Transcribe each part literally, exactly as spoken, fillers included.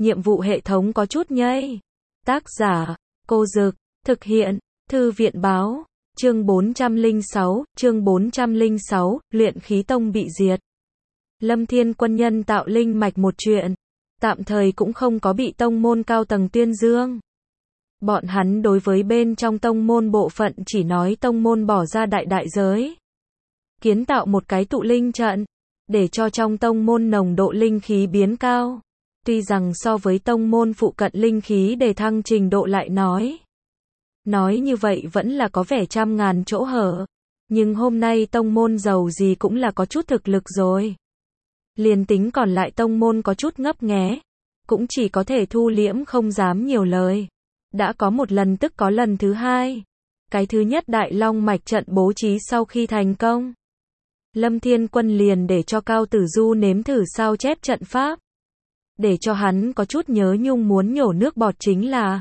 nhiệm vụ hệ thống có chút nhây. Tác giả, Cô Dực, thực hiện, Thư viện báo, chương bốn trăm lẻ sáu, chương bốn trăm lẻ sáu, luyện khí tông bị diệt. Lâm Thiên Quân nhân tạo linh mạch một chuyện, tạm thời cũng không có bị tông môn cao tầng tuyên dương. Bọn hắn đối với bên trong tông môn bộ phận chỉ nói tông môn bỏ ra đại đại giới. Kiến tạo một cái tụ linh trận, để cho trong tông môn nồng độ linh khí biến cao. Tuy rằng so với tông môn phụ cận linh khí đề thăng trình độ lại nói. Nói như vậy vẫn là có vẻ trăm ngàn chỗ hở. Nhưng hôm nay tông môn giàu gì cũng là có chút thực lực rồi. Liền tính còn lại tông môn có chút ngấp nghé, cũng chỉ có thể thu liễm không dám nhiều lời. Đã có một lần tức có lần thứ hai. Cái thứ nhất Đại Long mạch trận bố trí sau khi thành công, Lâm Thiên Quân liền để cho Cao Tử Du nếm thử sao chép trận pháp. Để cho hắn có chút nhớ nhung muốn nhổ nước bọt chính là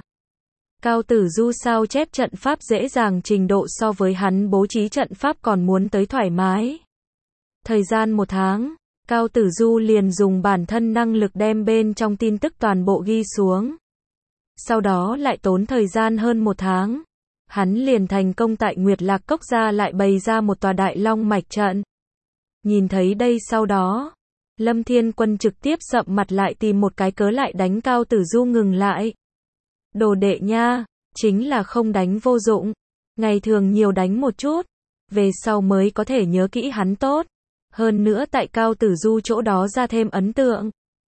Cao Tử Du sao chép trận pháp dễ dàng trình độ so với hắn bố trí trận pháp còn muốn tới thoải mái. Thời gian một tháng, Cao Tử Du liền dùng bản thân năng lực đem bên trong tin tức toàn bộ ghi xuống. Sau đó lại tốn thời gian hơn một tháng, hắn liền thành công tại Nguyệt Lạc Cốc ra lại bày ra một tòa Đại Long mạch trận. Nhìn thấy đây sau đó, Lâm Thiên Quân trực tiếp sậm mặt lại tìm một cái cớ lại đánh Cao Tử Du ngừng lại. Đồ đệ nha, chính là không đánh vô dụng, ngày thường nhiều đánh một chút, về sau mới có thể nhớ kỹ hắn tốt. Hơn nữa tại Cao Tử Du chỗ đó ra thêm ấn tượng.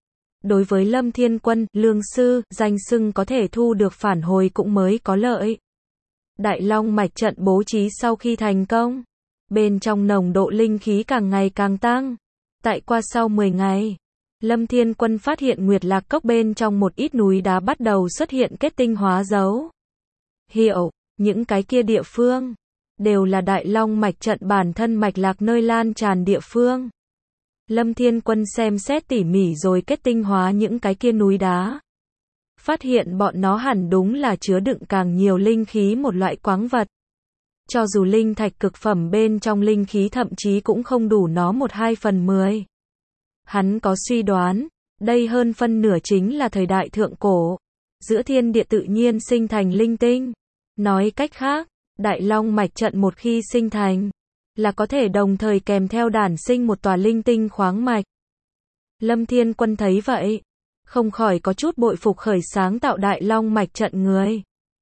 Đối với Lâm Thiên Quân, lương sư, danh xưng có thể thu được phản hồi cũng mới có lợi. Đại Long mạch trận bố trí sau khi thành công, bên trong nồng độ linh khí càng ngày càng tăng. Tại qua sau mười ngày, Lâm Thiên Quân phát hiện Nguyệt Lạc Cốc bên trong một ít núi đá bắt đầu xuất hiện kết tinh hóa dấu hiệu, những cái kia địa phương đều là Đại Long mạch trận bản thân mạch lạc nơi lan tràn địa phương. Lâm Thiên Quân xem xét tỉ mỉ rồi kết tinh hóa những cái kia núi đá, phát hiện bọn nó hẳn đúng là chứa đựng càng nhiều linh khí một loại khoáng vật. Cho dù linh thạch cực phẩm bên trong linh khí thậm chí cũng không đủ nó một hai phần mười. Hắn có suy đoán, đây hơn phân nửa chính là thời đại thượng cổ, giữa thiên địa tự nhiên sinh thành linh tinh. Nói cách khác, Đại Long mạch trận một khi sinh thành, là có thể đồng thời kèm theo đản sinh một tòa linh tinh khoáng mạch. Lâm Thiên Quân thấy vậy, không khỏi có chút bội phục khởi sáng tạo Đại Long mạch trận người.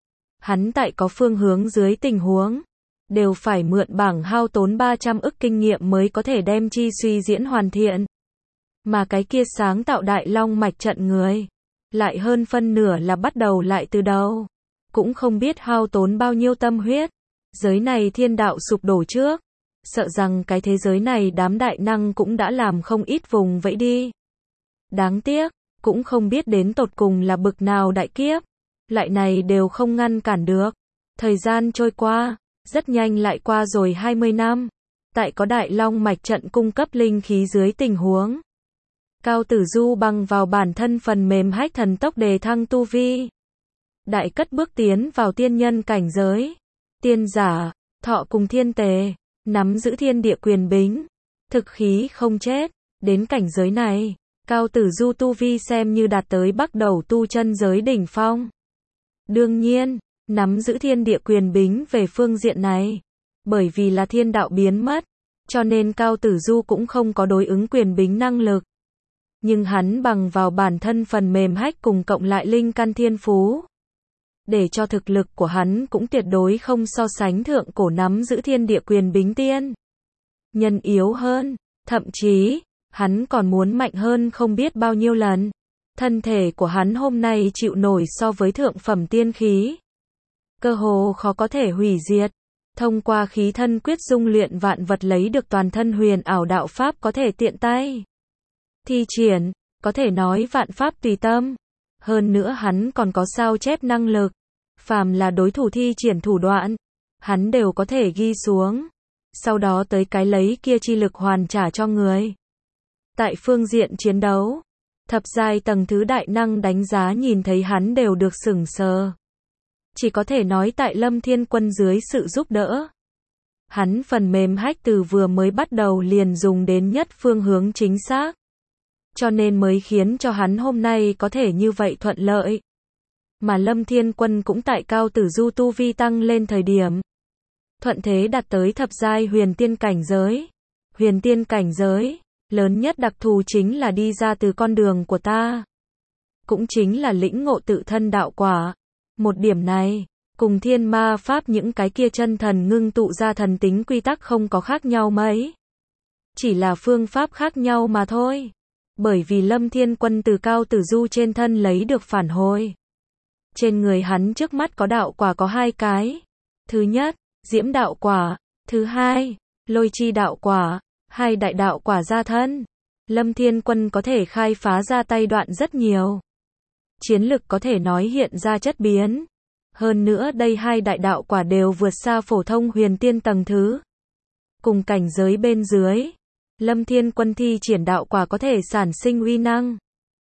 Hắn tại có phương hướng dưới tình huống, đều phải mượn bảng hao tốn ba trăm ức kinh nghiệm mới có thể đem chi suy diễn hoàn thiện. Mà cái kia sáng tạo Đại Long mạch trận người, lại hơn phân nửa là bắt đầu lại từ đầu. Cũng không biết hao tốn bao nhiêu tâm huyết. Giới này thiên đạo sụp đổ trước, sợ rằng cái thế giới này đám đại năng cũng đã làm không ít vùng vẫy đi. Đáng tiếc, cũng không biết đến tột cùng là bực nào đại kiếp, lại này đều không ngăn cản được. Thời gian trôi qua, rất nhanh lại qua rồi hai mươi năm. Tại có Đại Long mạch trận cung cấp linh khí dưới tình huống, Cao Tử Du bằng vào bản thân phần mềm hách thần tốc đề thăng tu vi. Đại cất bước tiến vào tiên nhân cảnh giới. Tiên giả, thọ cùng thiên tề, nắm giữ thiên địa quyền bính, thực khí không chết. Đến cảnh giới này, Cao Tử Du tu vi xem như đạt tới bắt đầu tu chân giới đỉnh phong. Đương nhiên, nắm giữ thiên địa quyền bính về phương diện này, bởi vì là thiên đạo biến mất, cho nên Cao Tử Du cũng không có đối ứng quyền bính năng lực. Nhưng hắn bằng vào bản thân phần mềm hách cùng cộng lại linh căn thiên phú, để cho thực lực của hắn cũng tuyệt đối không so sánh thượng cổ nắm giữ thiên địa quyền bính tiên nhân yếu hơn, thậm chí, hắn còn muốn mạnh hơn không biết bao nhiêu lần. Thân thể của hắn hôm nay chịu nổi so với thượng phẩm tiên khí, cơ hồ khó có thể hủy diệt. Thông qua khí thân quyết dung luyện vạn vật lấy được toàn thân huyền ảo đạo pháp có thể tiện tay thi triển, có thể nói vạn pháp tùy tâm. Hơn nữa hắn còn có sao chép năng lực, phàm là đối thủ thi triển thủ đoạn, hắn đều có thể ghi xuống, sau đó tới cái lấy kia chi lực hoàn trả cho người. Tại phương diện chiến đấu, thập giai tầng thứ đại năng đánh giá nhìn thấy hắn đều được sửng sờ. Chỉ có thể nói tại Lâm Thiên Quân dưới sự giúp đỡ, hắn phần mềm hách từ vừa mới bắt đầu liền dùng đến nhất phương hướng chính xác. cho nên mới khiến cho hắn hôm nay có thể như vậy thuận lợi. Mà Lâm Thiên Quân cũng tại Cao Tử Du tu vi tăng lên thời điểm thuận thế đạt tới thập giai huyền tiên cảnh giới. Huyền tiên cảnh giới, lớn nhất đặc thù chính là đi ra từ con đường của ta. Cũng chính là lĩnh ngộ tự thân đạo quả. Một điểm này, cùng thiên ma pháp những cái kia chân thần ngưng tụ ra thần tính quy tắc không có khác nhau mấy. Chỉ là phương pháp khác nhau mà thôi. Bởi vì Lâm Thiên Quân từ Cao Tử Du trên thân lấy được phản hồi. Trên người hắn trước mắt có đạo quả có hai cái. Thứ nhất, diễm đạo quả. Thứ hai, lôi chi đạo quả. Hai đại đạo quả ra thân. Lâm Thiên Quân có thể khai phá ra tay đoạn rất nhiều. Chiến lực có thể nói hiện ra chất biến. Hơn nữa đây hai đại đạo quả đều vượt xa phổ thông huyền tiên tầng thứ. Cùng cảnh giới bên dưới, Lâm Thiên Quân thi triển đạo quả có thể sản sinh uy năng.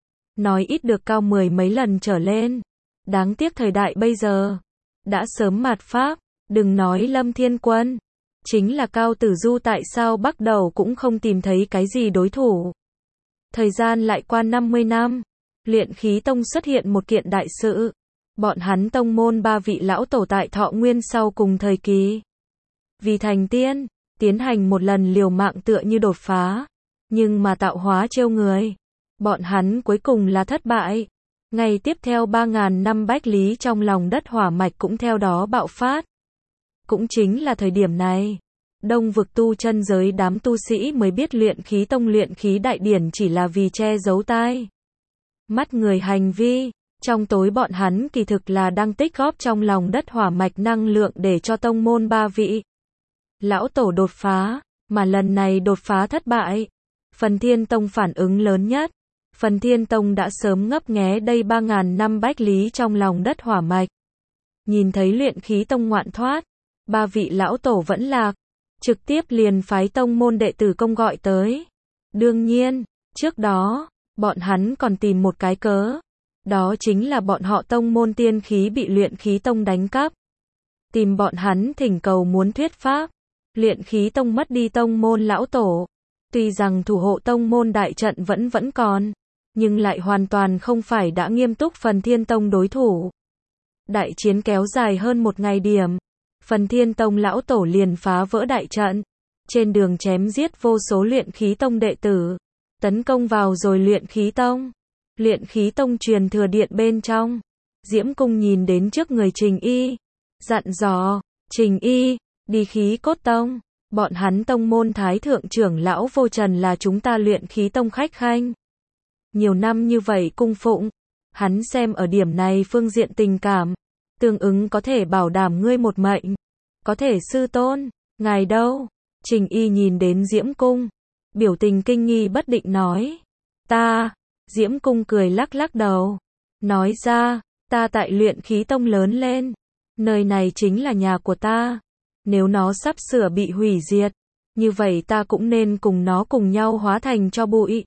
Nói ít được cao mười mấy lần trở lên. Đáng tiếc thời đại bây giờ, đã sớm mạt pháp, đừng nói Lâm Thiên Quân. Chính là Cao Tử Du tại sao bắt đầu cũng không tìm thấy cái gì đối thủ. Thời gian lại qua năm mươi năm, Luyện Khí Tông xuất hiện một kiện đại sự. Bọn hắn tông môn ba vị lão tổ tại thọ nguyên sau cùng thời kỳ. Vì thành tiên, tiến hành một lần liều mạng tựa như đột phá. Nhưng mà tạo hóa trêu người. Bọn hắn cuối cùng là thất bại. Ngày tiếp theo ba ngàn năm bách lý trong lòng đất hỏa mạch cũng theo đó bạo phát. Cũng chính là thời điểm này, Đông vực tu chân giới đám tu sĩ mới biết Luyện Khí Tông luyện khí đại điển chỉ là vì che giấu tai mắt người hành vi. Trong tối bọn hắn kỳ thực là đang tích góp trong lòng đất hỏa mạch năng lượng để cho tông môn ba vị lão tổ đột phá, mà lần này đột phá thất bại. Phần Thiên Tông phản ứng lớn nhất. Phần Thiên Tông đã sớm ngấp nghé đây ba ngàn năm bách lý trong lòng đất hỏa mạch. Nhìn thấy Luyện Khí Tông ngoạn thoát, ba vị lão tổ vẫn lạc, trực tiếp liền phái tông môn đệ tử công gọi tới. Đương nhiên, trước đó, bọn hắn còn tìm một cái cớ. Đó chính là bọn họ tông môn tiên khí bị Luyện Khí Tông đánh cắp. Tìm bọn hắn thỉnh cầu muốn thuyết pháp. Luyện Khí Tông mất đi tông môn lão tổ. Tuy rằng thủ hộ tông môn đại trận vẫn vẫn còn, nhưng lại hoàn toàn không phải đã nghiêm túc Phần Thiên Tông đối thủ. Đại chiến kéo dài hơn một ngày điểm. Phần Thiên Tông lão tổ liền phá vỡ đại trận. Trên đường chém giết vô số Luyện Khí Tông đệ tử. Tấn công vào rồi Luyện Khí Tông. Luyện Khí Tông truyền thừa điện bên trong. Diễm Cung nhìn đến trước người Trình Y. Dặn dò, Trình Y, đi Khí Cốt Tông. Bọn hắn tông môn thái thượng trưởng lão Vô Trần là chúng ta Luyện Khí Tông khách khanh. Nhiều năm như vậy cung phụng. Hắn xem ở điểm này phương diện tình cảm. Tương ứng có thể bảo đảm ngươi một mệnh. Có thể sư tôn, ngài đâu? Trình Y nhìn đến Diễm Cung. Biểu tình kinh nghi bất định nói. Ta, Diễm Cung cười lắc lắc đầu. Nói ra, ta tại Luyện Khí Tông lớn lên. Nơi này chính là nhà của ta. Nếu nó sắp sửa bị hủy diệt, như vậy ta cũng nên cùng nó cùng nhau hóa thành tro bụi.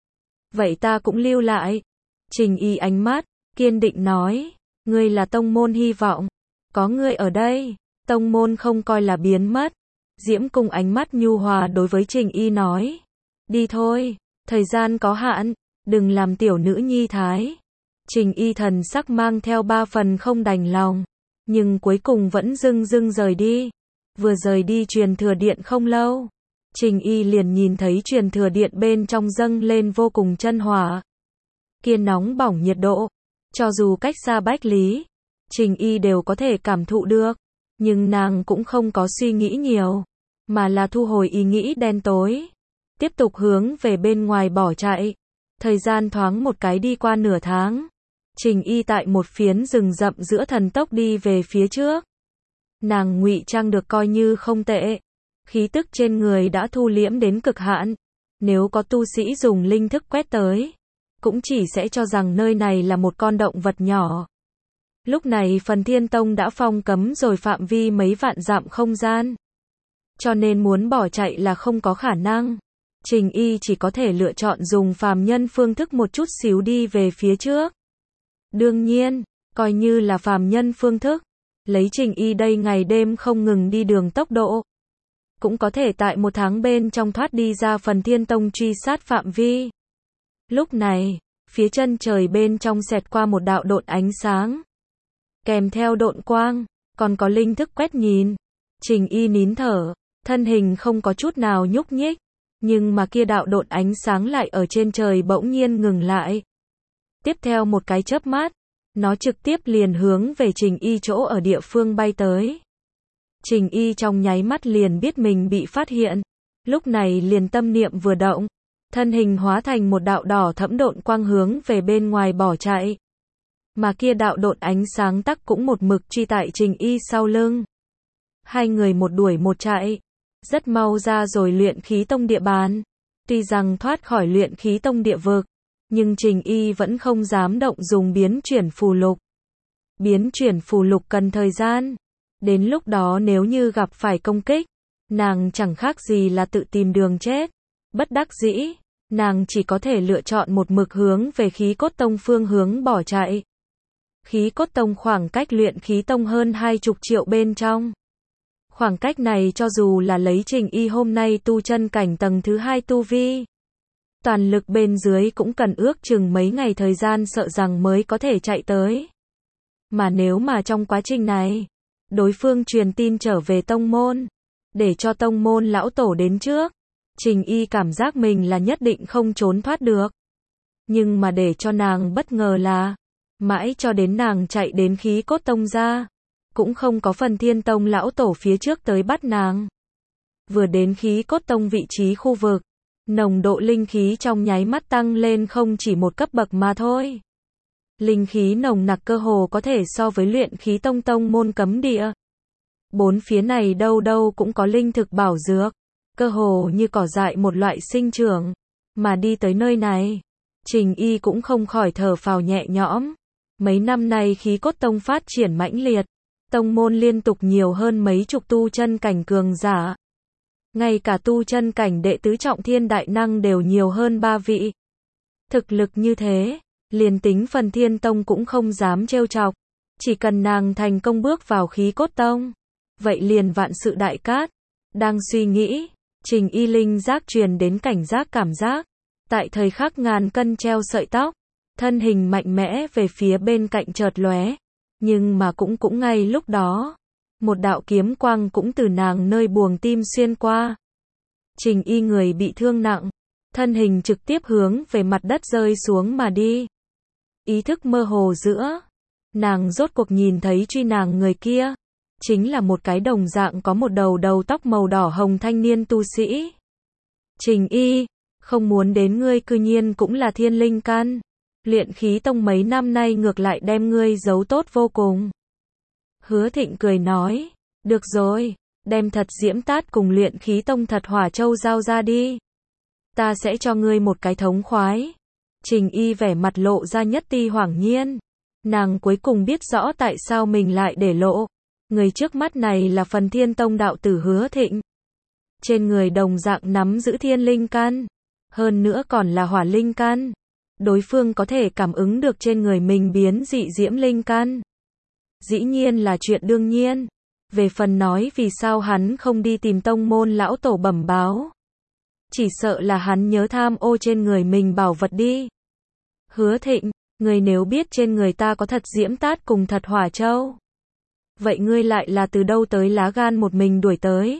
Vậy ta cũng lưu lại. Trình Y ánh mắt, kiên định nói. Ngươi là tông môn hy vọng. Có ngươi ở đây, tông môn không coi là biến mất. Diễm Cung ánh mắt nhu hòa đối với Trình Y nói. Đi thôi, thời gian có hạn, đừng làm tiểu nữ nhi thái. Trình Y thần sắc mang theo ba phần không đành lòng, nhưng cuối cùng vẫn dưng dưng rời đi. Vừa rời đi truyền thừa điện không lâu, Trình Y liền nhìn thấy truyền thừa điện bên trong dâng lên vô cùng chân hỏa. Kia nóng bỏng nhiệt độ, cho dù cách xa bách lý, Trình Y đều có thể cảm thụ được. Nhưng nàng cũng không có suy nghĩ nhiều, mà là thu hồi ý nghĩ đen tối. Tiếp tục hướng về bên ngoài bỏ chạy. Thời gian thoáng một cái đi qua nửa tháng. Trình Y tại một phiến rừng rậm giữa thần tốc đi về phía trước. Nàng ngụy trang được coi như không tệ. Khí tức trên người đã thu liễm đến cực hạn. Nếu có tu sĩ dùng linh thức quét tới, cũng chỉ sẽ cho rằng nơi này là một con động vật nhỏ. Lúc này Phần Thiên Tông đã phong cấm rồi phạm vi mấy vạn dặm không gian. Cho nên muốn bỏ chạy là không có khả năng. Trình Y chỉ có thể lựa chọn dùng phàm nhân phương thức một chút xíu đi về phía trước. Đương nhiên, coi như là phàm nhân phương thức, lấy Trình Y đây ngày đêm không ngừng đi đường tốc độ, cũng có thể tại một tháng bên trong thoát đi ra Phần Thiên Tông truy sát phạm vi. Lúc này, phía chân trời bên trong xẹt qua một đạo độn ánh sáng. Kèm theo độn quang, còn có linh thức quét nhìn. Trình Y nín thở, thân hình không có chút nào nhúc nhích. Nhưng mà kia đạo độn ánh sáng lại ở trên trời bỗng nhiên ngừng lại. Tiếp theo một cái chớp mắt, nó trực tiếp liền hướng về Trình Y chỗ ở địa phương bay tới. Trình Y trong nháy mắt liền biết mình bị phát hiện. Lúc này liền tâm niệm vừa động, thân hình hóa thành một đạo đỏ thẫm độn quang hướng về bên ngoài bỏ chạy. Mà kia đạo độn ánh sáng tắc cũng một mực truy tại Trình Y sau lưng. Hai người một đuổi một chạy, rất mau ra rồi luyện khí tông địa bàn. Tuy rằng thoát khỏi luyện khí tông địa vực, nhưng Trình Y vẫn không dám động dùng biến chuyển phù lục. Biến chuyển phù lục cần thời gian. Đến lúc đó nếu như gặp phải công kích, nàng chẳng khác gì là tự tìm đường chết. Bất đắc dĩ, nàng chỉ có thể lựa chọn một mực hướng về khí cốt tông phương hướng bỏ chạy. Khí cốt tông khoảng cách luyện khí tông hơn hai chục triệu bên trong. Khoảng cách này cho dù là lấy Trình Y hôm nay tu chân cảnh tầng thứ hai tu vi, toàn lực bên dưới cũng cần ước chừng mấy ngày thời gian sợ rằng mới có thể chạy tới. Mà nếu mà trong quá trình này, đối phương truyền tin trở về tông môn, để cho tông môn lão tổ đến trước, Trình Y cảm giác mình là nhất định không trốn thoát được. Nhưng mà để cho nàng bất ngờ là, mãi cho đến nàng chạy đến khí cốt tông ra, cũng không có Phần Thiên Tông lão tổ phía trước tới bắt nàng. Vừa đến khí cốt tông vị trí khu vực, nồng độ linh khí trong nháy mắt tăng lên không chỉ một cấp bậc mà thôi. Linh khí nồng nặc cơ hồ có thể so với luyện khí tông tông môn cấm địa. Bốn phía này đâu đâu cũng có linh thực bảo dược, cơ hồ như cỏ dại một loại sinh trưởng. Mà đi tới nơi này, Trình Y cũng không khỏi thở phào nhẹ nhõm. Mấy năm nay khí cốt tông phát triển mãnh liệt, tông môn liên tục nhiều hơn mấy chục tu chân cảnh cường giả. Ngay cả tu chân cảnh đệ tứ trọng thiên đại năng đều nhiều hơn ba vị. Thực lực như thế, liền tính Phần Thiên Tông cũng không dám trêu chọc. Chỉ cần nàng thành công bước vào khí cốt tông, vậy liền vạn sự đại cát. Đang suy nghĩ, Trình Y linh giác truyền đến cảnh giác cảm giác. Tại thời khắc ngàn cân treo sợi tóc, thân hình mạnh mẽ về phía bên cạnh chợt lóe. Nhưng mà cũng cũng ngay lúc đó, một đạo kiếm quang cũng từ nàng nơi buồng tim xuyên qua. Trình Y người bị thương nặng, thân hình trực tiếp hướng về mặt đất rơi xuống mà đi. Ý thức mơ hồ giữa, nàng rốt cuộc nhìn thấy truy nàng người kia, chính là một cái đồng dạng có một đầu đầu tóc màu đỏ hồng thanh niên tu sĩ. Trình Y, không muốn đến ngươi cư nhiên cũng là thiên linh căn. Luyện khí tông mấy năm nay ngược lại đem ngươi giấu tốt vô cùng. Hứa Thịnh cười nói, được rồi, đem thật diễm tát cùng luyện khí tông thật hỏa châu giao ra đi. Ta sẽ cho ngươi một cái thống khoái. Trình Y vẻ mặt lộ ra nhất ti hoảng nhiên. Nàng cuối cùng biết rõ tại sao mình lại để lộ. Người trước mắt này là Phần Thiên Tông đạo tử Hứa Thịnh. Trên người đồng dạng nắm giữ thiên linh căn, hơn nữa còn là hỏa linh căn. Đối phương có thể cảm ứng được trên người mình biến dị diễm linh căn. Dĩ nhiên là chuyện đương nhiên. Về phần nói vì sao hắn không đi tìm tông môn lão tổ bẩm báo, chỉ sợ là hắn nhớ tham ô trên người mình bảo vật đi. Hứa Thịnh, người nếu biết trên người ta có thật diễm tát cùng thật hỏa châu, vậy ngươi lại là từ đâu tới lá gan một mình đuổi tới?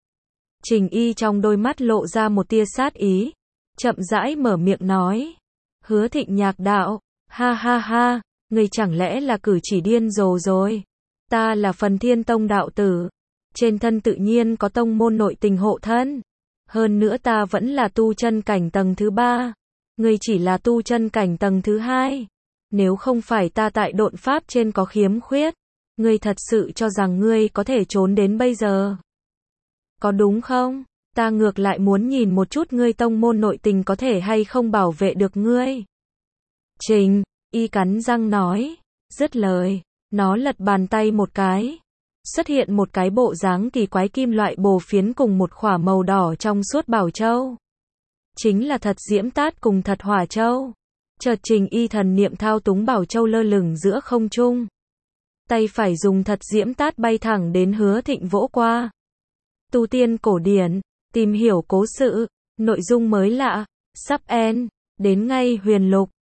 Trình Y trong đôi mắt lộ ra một tia sát ý, chậm rãi mở miệng nói. Hứa Thịnh nhạc đạo, ha ha ha, ngươi chẳng lẽ là cử chỉ điên rồ rồi? Ta là Phần Thiên Tông đạo tử, trên thân tự nhiên có tông môn nội tình hộ thân. Hơn nữa ta vẫn là tu chân cảnh tầng thứ ba, ngươi chỉ là tu chân cảnh tầng thứ hai. Nếu không phải ta tại độn pháp trên có khiếm khuyết, ngươi thật sự cho rằng ngươi có thể trốn đến bây giờ? Có đúng không? Ta ngược lại muốn nhìn một chút ngươi tông môn nội tình có thể hay không bảo vệ được ngươi. Trình Y cắn răng nói, dứt lời, nó lật bàn tay một cái, xuất hiện một cái bộ dáng kỳ quái kim loại bồ phiến cùng một khỏa màu đỏ trong suốt bảo châu. Chính là thật diễm tát cùng thật hỏa châu. Chợt Trình Y thần niệm thao túng bảo châu lơ lửng giữa không trung. Tay phải dùng thật diễm tát bay thẳng đến Hứa Thịnh vỗ qua. Tu tiên cổ điển, tìm hiểu cố sự, nội dung mới lạ, sub en, đến ngay huyền lục.